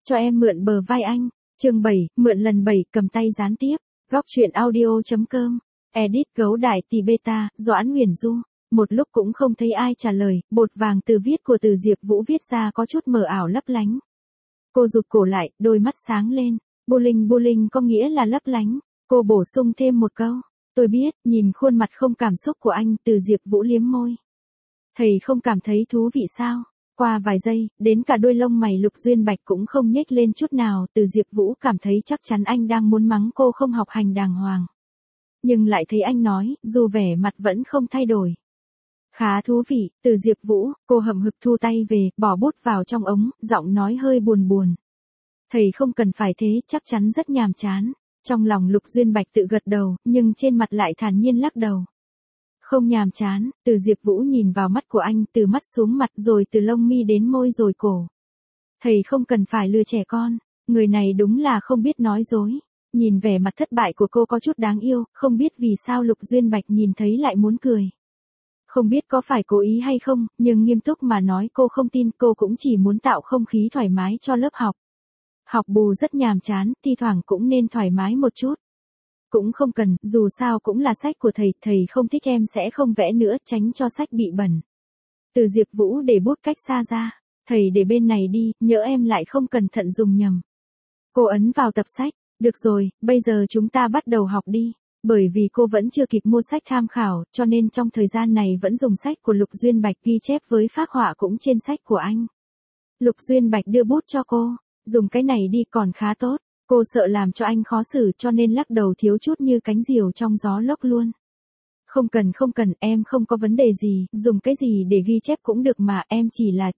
Cho em mượn bờ vai anh. Chương 7, mượn lần 7, cầm tay gián tiếp. Góc truyện audio.com. Edit gấu đại tỷ beta, Doãn Huyền Du. Một lúc cũng không thấy ai trả lời, bột vàng từ viết của Từ Diệp Vũ viết ra có chút mờ ảo lấp lánh. Cô rụt cổ lại, đôi mắt sáng lên. Bowling có nghĩa là lấp lánh. Cô bổ sung thêm một câu. Tôi biết, nhìn khuôn mặt không cảm xúc của anh, Từ Diệp Vũ liếm môi. Thầy không cảm thấy thú vị sao? Qua vài giây, đến cả đôi lông mày Lục Duyên Bạch cũng không nhếch lên chút nào, Từ Diệp Vũ cảm thấy chắc chắn anh đang muốn mắng cô không học hành đàng hoàng. Nhưng lại thấy anh nói, dù vẻ mặt vẫn không thay đổi. Khá thú vị, Từ Diệp Vũ, cô hậm hực thu tay về, bỏ bút vào trong ống, giọng nói hơi buồn buồn. Thầy không cần phải thế, chắc chắn rất nhàm chán. Trong lòng Lục Duyên Bạch tự gật đầu, nhưng trên mặt lại thản nhiên lắc đầu. Không nhàm chán, Từ Diệp Vũ nhìn vào mắt của anh, từ mắt xuống mặt rồi từ lông mi đến môi rồi cổ. Thầy không cần phải lừa trẻ con, người này đúng là không biết nói dối. Nhìn vẻ mặt thất bại của cô có chút đáng yêu, không biết vì sao Lục Duyên Bạch nhìn thấy lại muốn cười. Không biết có phải cố ý hay không, nhưng nghiêm túc mà nói cô không tin, cô cũng chỉ muốn tạo không khí thoải mái cho lớp học. Học bù rất nhàm chán, thi thoảng cũng nên thoải mái một chút. Cũng không cần, dù sao cũng là sách của thầy không thích em sẽ không vẽ nữa, tránh cho sách bị bẩn. Từ Diệp Vũ để bút cách xa ra. Thầy để bên này đi, nhỡ em lại không cẩn thận dùng nhầm. Cô ấn vào tập sách. Được rồi, bây giờ chúng ta bắt đầu học đi. Bởi vì cô vẫn chưa kịp mua sách tham khảo, cho nên trong thời gian này vẫn dùng sách của Lục Duyên Bạch, ghi chép với phác họa cũng trên sách của anh. Lục Duyên Bạch đưa bút cho cô. Dùng cái này đi còn khá tốt. Cô sợ làm cho anh khó xử cho nên lắc đầu thiếu chút như cánh diều trong gió lốc luôn. Không cần, em không có vấn đề gì, dùng cái gì để ghi chép cũng được mà, em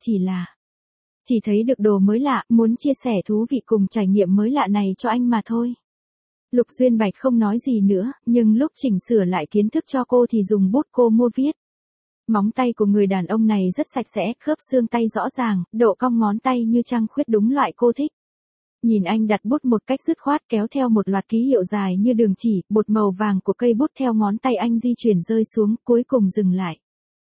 chỉ thấy được đồ mới lạ, muốn chia sẻ thú vị cùng trải nghiệm mới lạ này cho anh mà thôi. Lục Duyên Bạch không nói gì nữa, nhưng lúc chỉnh sửa lại kiến thức cho cô thì dùng bút cô mua viết. Móng tay của người đàn ông này rất sạch sẽ, khớp xương tay rõ ràng, độ cong ngón tay như trăng khuyết đúng loại cô thích. Nhìn anh đặt bút một cách dứt khoát kéo theo một loạt ký hiệu dài như đường chỉ, bột màu vàng của cây bút theo ngón tay anh di chuyển rơi xuống, cuối cùng dừng lại.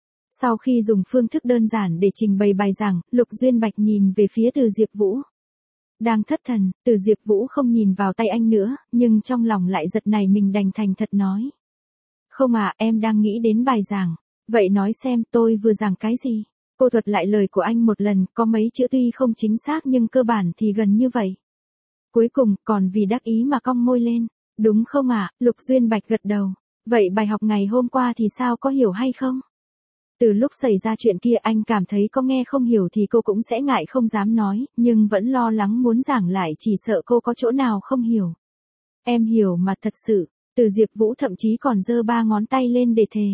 Sau khi dùng phương thức đơn giản để trình bày bài giảng, Lục Duyên Bạch nhìn về phía Từ Diệp Vũ. Đang thất thần, Từ Diệp Vũ không nhìn vào tay anh nữa, nhưng trong lòng lại giật này mình đành thành thật nói. Không à, em đang nghĩ đến bài giảng. Vậy nói xem tôi vừa giảng cái gì? Cô thuật lại lời của anh một lần, có mấy chữ tuy không chính xác nhưng cơ bản thì gần như vậy. Cuối cùng, còn vì đắc ý mà cong môi lên. Đúng không ạ? Lục Duyên Bạch gật đầu. Vậy bài học ngày hôm qua thì sao, có hiểu hay không? Từ lúc xảy ra chuyện kia anh cảm thấy có nghe không hiểu thì cô cũng sẽ ngại không dám nói, nhưng vẫn lo lắng muốn giảng lại chỉ sợ cô có chỗ nào không hiểu. Em hiểu mà thật sự, Từ Diệp Vũ thậm chí còn giơ 3 ngón tay lên để thề.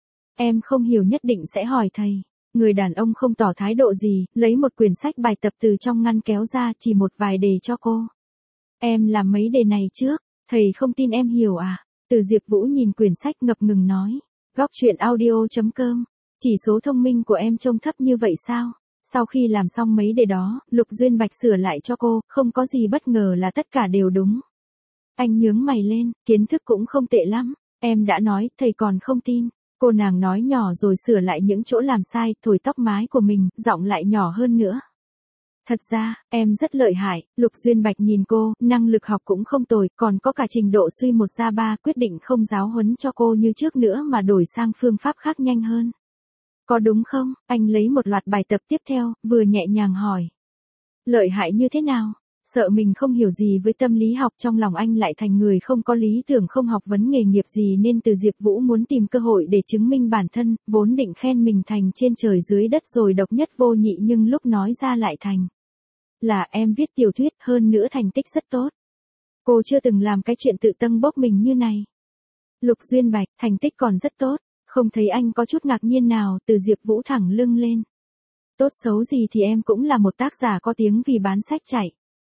Em không hiểu nhất định sẽ hỏi thầy. Người đàn ông không tỏ thái độ gì, lấy một quyển sách bài tập từ trong ngăn kéo ra, chỉ một vài đề cho cô. Em làm mấy đề này trước, thầy không tin em hiểu à? Từ Diệp Vũ nhìn quyển sách ngập ngừng nói. Góc truyện audio.com. Chỉ số thông minh của em trông thấp như vậy sao? Sau khi làm xong mấy đề đó, Lục Duyên Bạch sửa lại cho cô, không có gì bất ngờ là tất cả đều đúng. Anh nhướng mày lên, kiến thức cũng không tệ lắm. Em đã nói, thầy còn không tin. Cô nàng nói nhỏ rồi sửa lại những chỗ làm sai, thổi tóc mái của mình, giọng lại nhỏ hơn nữa. Thật ra, em rất lợi hại, Lục Duyên Bạch nhìn cô, năng lực học cũng không tồi, còn có cả trình độ suy 1 ra 3, quyết định không giáo huấn cho cô như trước nữa mà đổi sang phương pháp khác nhanh hơn. Có đúng không? Anh lấy một loạt bài tập tiếp theo, vừa nhẹ nhàng hỏi. Lợi hại như thế nào? Sợ mình không hiểu gì với tâm lý học, trong lòng anh lại thành người không có lý tưởng, không học vấn nghề nghiệp gì nên Từ Diệp Vũ muốn tìm cơ hội để chứng minh bản thân, vốn định khen mình thành trên trời dưới đất rồi độc nhất vô nhị nhưng lúc nói ra lại thành. Là em viết tiểu thuyết, hơn nữa thành tích rất tốt. Cô chưa từng làm cái chuyện tự tâng bốc mình như này. Lục Duyên Bạch, thành tích còn rất tốt, không thấy anh có chút ngạc nhiên nào, Từ Diệp Vũ thẳng lưng lên. Tốt xấu gì thì em cũng là một tác giả có tiếng vì bán sách chạy.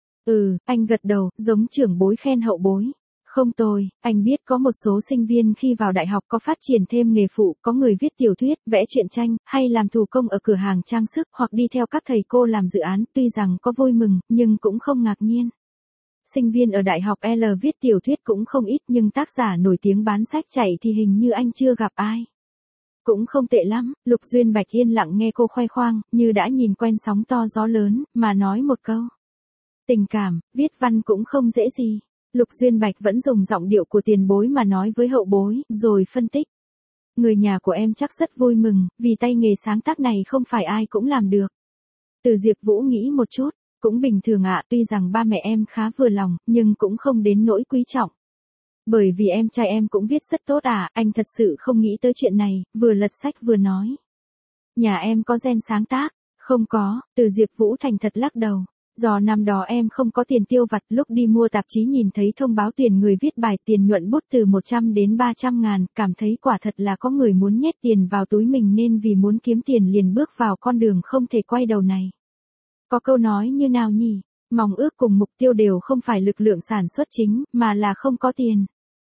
Anh gật đầu, giống trưởng bối khen hậu bối. Không tồi, anh biết có một số sinh viên khi vào đại học có phát triển thêm nghề phụ, có người viết tiểu thuyết, vẽ truyện tranh, hay làm thủ công ở cửa hàng trang sức, hoặc đi theo các thầy cô làm dự án, tuy rằng có vui mừng, nhưng cũng không ngạc nhiên. Sinh viên ở đại học L viết tiểu thuyết cũng không ít nhưng tác giả nổi tiếng bán sách chạy thì hình như anh chưa gặp ai. Cũng không tệ lắm, Lục Duyên Bạch yên lặng nghe cô khoe khoang, như đã nhìn quen sóng to gió lớn, mà nói một câu. Tình cảm, viết văn cũng không dễ gì. Lục Duyên Bạch vẫn dùng giọng điệu của tiền bối mà nói với hậu bối, rồi phân tích. Người nhà của em chắc rất vui mừng, vì tay nghề sáng tác này không phải ai cũng làm được. Từ Diệp Vũ nghĩ một chút, cũng bình thường ạ, tuy rằng ba mẹ em khá vừa lòng, nhưng cũng không đến nỗi quý trọng. Bởi vì em trai em cũng viết rất tốt à, anh thật sự không nghĩ tới chuyện này, vừa lật sách vừa nói. Nhà em có gen sáng tác, không có, Từ Diệp Vũ thành thật lắc đầu. Do năm đó em không có tiền tiêu vặt, lúc đi mua tạp chí nhìn thấy thông báo tuyển người viết bài tiền nhuận bút từ 100 đến 300 ngàn, cảm thấy quả thật là có người muốn nhét tiền vào túi mình nên vì muốn kiếm tiền liền bước vào con đường không thể quay đầu này. Có câu nói như nào nhỉ? Mong ước cùng mục tiêu đều không phải lực lượng sản xuất chính, mà là không có tiền.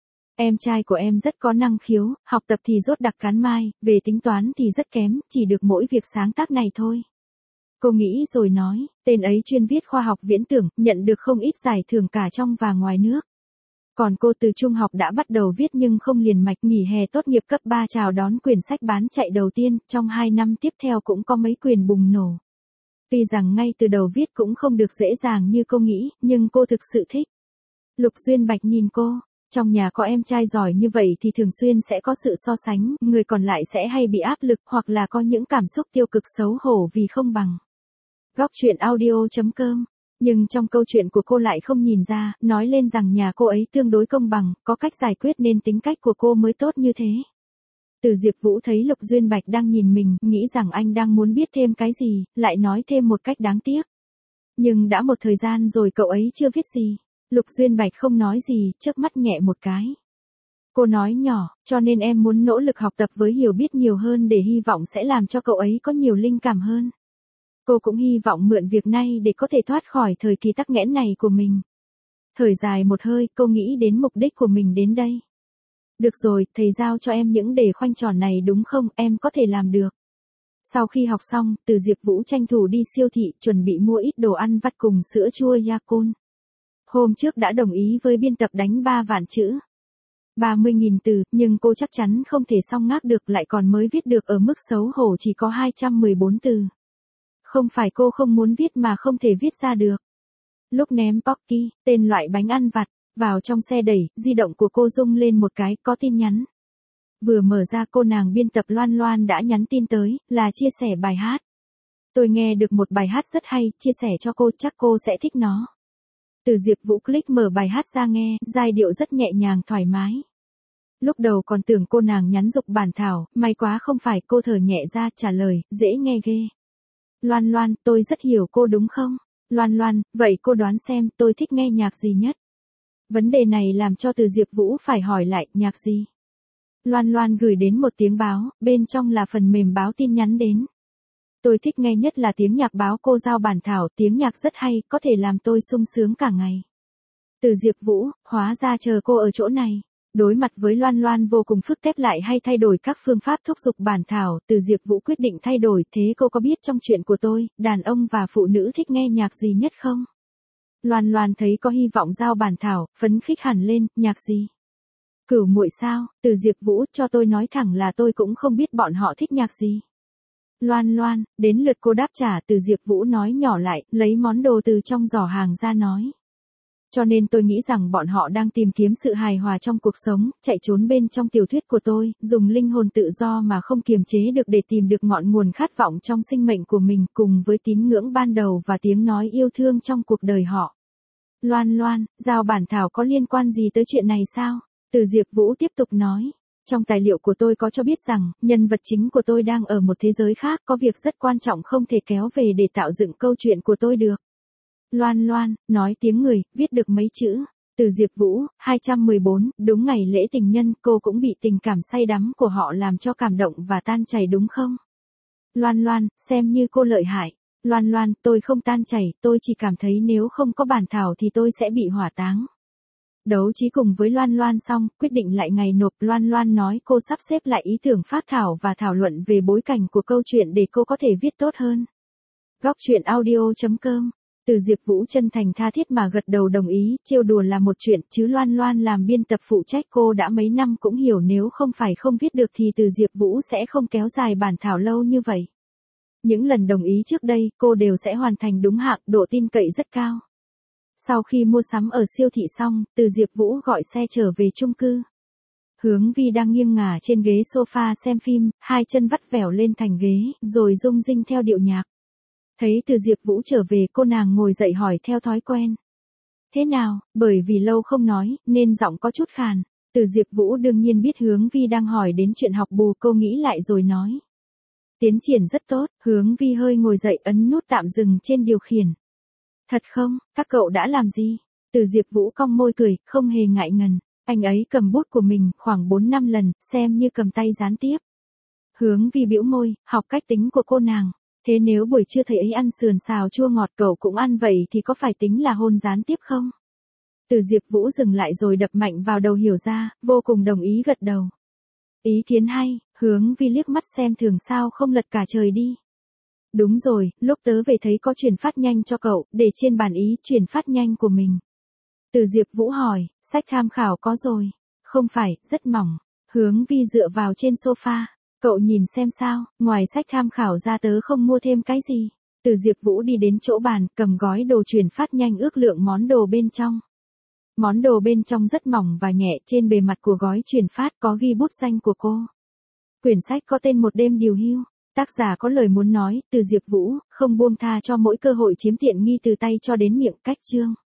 Em trai của em rất có năng khiếu, học tập thì dốt đặc cán mai, về tính toán thì rất kém, chỉ được mỗi việc sáng tác này thôi. Cô nghĩ rồi nói, tên ấy chuyên viết khoa học viễn tưởng, nhận được không ít giải thưởng cả trong và ngoài nước. Còn cô từ trung học đã bắt đầu viết nhưng không liền mạch, nghỉ hè tốt nghiệp cấp 3 chào đón quyển sách bán chạy đầu tiên, trong 2 năm tiếp theo cũng có mấy quyển bùng nổ. Tuy rằng ngay từ đầu viết cũng không được dễ dàng như cô nghĩ, nhưng cô thực sự thích. Lục Duyên Bạch nhìn cô, trong nhà có em trai giỏi như vậy thì thường xuyên sẽ có sự so sánh, người còn lại sẽ hay bị áp lực hoặc là có những cảm xúc tiêu cực xấu hổ vì không bằng. Góc truyện audio.com. Nhưng trong câu chuyện của cô lại không nhìn ra, nói lên rằng nhà cô ấy tương đối công bằng, có cách giải quyết nên tính cách của cô mới tốt như thế. Từ Diệp Vũ thấy Lục Duyên Bạch đang nhìn mình, nghĩ rằng anh đang muốn biết thêm cái gì, lại nói thêm một cách đáng tiếc. Nhưng đã một thời gian rồi cậu ấy chưa viết gì. Lục Duyên Bạch không nói gì, chớp mắt nhẹ một cái. Cô nói nhỏ, cho nên em muốn nỗ lực học tập với hiểu biết nhiều hơn để hy vọng sẽ làm cho cậu ấy có nhiều linh cảm hơn. Cô cũng hy vọng mượn việc này để có thể thoát khỏi thời kỳ tắc nghẽn này của mình. Thở dài một hơi, cô nghĩ đến mục đích của mình đến đây. Được rồi, thầy giao cho em những đề khoanh tròn này đúng không, em có thể làm được. Sau khi học xong, Từ Diệp Vũ tranh thủ đi siêu thị, chuẩn bị mua ít đồ ăn vặt cùng sữa chua Yakult. Hôm trước đã đồng ý với biên tập đánh 3 vạn chữ. 30.000 từ, nhưng cô chắc chắn không thể xong ngác được, lại còn mới viết được ở mức xấu hổ chỉ có 214 từ. Không phải cô không muốn viết mà không thể viết ra được. Lúc ném Pocky, tên loại bánh ăn vặt, vào trong xe đẩy, di động của cô rung lên một cái, có tin nhắn. Vừa mở ra cô nàng biên tập Loan Loan đã nhắn tin tới, là chia sẻ bài hát. Tôi nghe được một bài hát rất hay, chia sẻ cho cô, chắc cô sẽ thích nó. Từ Diệp Vũ click mở bài hát ra nghe, giai điệu rất nhẹ nhàng thoải mái. Lúc đầu còn tưởng cô nàng nhắn giục bản thảo, may quá không phải, cô thở nhẹ ra trả lời, dễ nghe ghê. Loan Loan, tôi rất hiểu cô đúng không? Loan Loan, vậy cô đoán xem tôi thích nghe nhạc gì nhất? Vấn đề này làm cho Từ Diệp Vũ phải hỏi lại, nhạc gì? Loan Loan gửi đến một tiếng báo, bên trong là phần mềm báo tin nhắn đến. Tôi thích nghe nhất là tiếng nhạc báo cô giao bản thảo, tiếng nhạc rất hay, có thể làm tôi sung sướng cả ngày. Từ Diệp Vũ, hóa ra chờ cô ở chỗ này. Đối mặt với Loan Loan vô cùng phức tạp lại hay thay đổi các phương pháp thúc giục bản thảo, Từ Diệp Vũ quyết định thay đổi, thế cô có biết trong chuyện của tôi, đàn ông và phụ nữ thích nghe nhạc gì nhất không? Loan Loan thấy có hy vọng giao bản thảo, phấn khích hẳn lên, nhạc gì? Cửu muội sao? Từ Diệp Vũ, cho tôi nói thẳng là tôi cũng không biết bọn họ thích nhạc gì. Loan Loan, đến lượt cô đáp trả, Từ Diệp Vũ nói nhỏ lại, lấy món đồ từ trong giỏ hàng ra nói. Cho nên tôi nghĩ rằng bọn họ đang tìm kiếm sự hài hòa trong cuộc sống, chạy trốn bên trong tiểu thuyết của tôi, dùng linh hồn tự do mà không kiềm chế được để tìm được ngọn nguồn khát vọng trong sinh mệnh của mình, cùng với tín ngưỡng ban đầu và tiếng nói yêu thương trong cuộc đời họ. Loan Loan, giao bản thảo có liên quan gì tới chuyện này sao? Từ Diệp Vũ tiếp tục nói. Trong tài liệu của tôi có cho biết rằng, nhân vật chính của tôi đang ở một thế giới khác, có việc rất quan trọng không thể kéo về để tạo dựng câu chuyện của tôi được. Loan Loan, nói tiếng người, viết được mấy chữ. Từ Diệp Vũ, 214, đúng ngày lễ tình nhân, cô cũng bị tình cảm say đắm của họ làm cho cảm động và tan chảy đúng không? Loan Loan, xem như cô lợi hại. Loan Loan, tôi không tan chảy, tôi chỉ cảm thấy nếu không có bản thảo thì tôi sẽ bị hỏa táng. Đấu trí cùng với Loan Loan xong, quyết định lại ngày nộp, Loan Loan nói cô sắp xếp lại ý tưởng phát thảo và thảo luận về bối cảnh của câu chuyện để cô có thể viết tốt hơn. Góc truyện audio.com. Từ Diệp Vũ chân thành tha thiết mà gật đầu đồng ý, trêu đùa là một chuyện, chứ Loan Loan làm biên tập phụ trách cô đã mấy năm cũng hiểu nếu không phải không viết được thì Từ Diệp Vũ sẽ không kéo dài bản thảo lâu như vậy. Những lần đồng ý trước đây, cô đều sẽ hoàn thành đúng hạn, độ tin cậy rất cao. Sau khi mua sắm ở siêu thị xong, Từ Diệp Vũ gọi xe trở về chung cư. Hướng Vi đang nghiêng ngả trên ghế sofa xem phim, hai chân vắt vẻo lên thành ghế, rồi rung rinh theo điệu nhạc. Thấy Từ Diệp Vũ trở về, cô nàng ngồi dậy hỏi theo thói quen. Thế nào, bởi vì lâu không nói, nên giọng có chút khàn. Từ Diệp Vũ đương nhiên biết Hướng Vi đang hỏi đến chuyện học bù, cô nghĩ lại rồi nói. Tiến triển rất tốt. Hướng Vi hơi ngồi dậy ấn nút tạm dừng trên điều khiển. Thật không, các cậu đã làm gì? Từ Diệp Vũ cong môi cười, không hề ngại ngần. Anh ấy cầm bút của mình khoảng 4-5 lần, xem như cầm tay gián tiếp. Hướng Vi bĩu môi, học cách tính của cô nàng. Thế nếu buổi trưa thầy ấy ăn sườn xào chua ngọt cậu cũng ăn vậy thì có phải tính là hôn gián tiếp không? Từ Diệp Vũ dừng lại rồi đập mạnh vào đầu hiểu ra, vô cùng đồng ý gật đầu. Ý kiến hay. Hướng Vi liếc mắt xem thường sao không lật cả trời đi. Đúng rồi, lúc tớ về thấy có chuyển phát nhanh cho cậu, để trên bàn ý chuyển phát nhanh của mình. Từ Diệp Vũ hỏi, sách tham khảo có rồi. Không phải, rất mỏng. Hướng Vi dựa vào trên sofa. Cậu nhìn xem sao, ngoài sách tham khảo ra tớ không mua thêm cái gì. Từ Diệp Vũ đi đến chỗ bàn, cầm gói đồ chuyển phát nhanh ước lượng món đồ bên trong. Món đồ bên trong rất mỏng và nhẹ, trên bề mặt của gói chuyển phát có ghi bút danh của cô. Quyển sách có tên Một đêm điều hưu. Tác giả có lời muốn nói, Từ Diệp Vũ, không buông tha cho mỗi cơ hội chiếm tiện nghi từ tay cho đến miệng. Cách chương.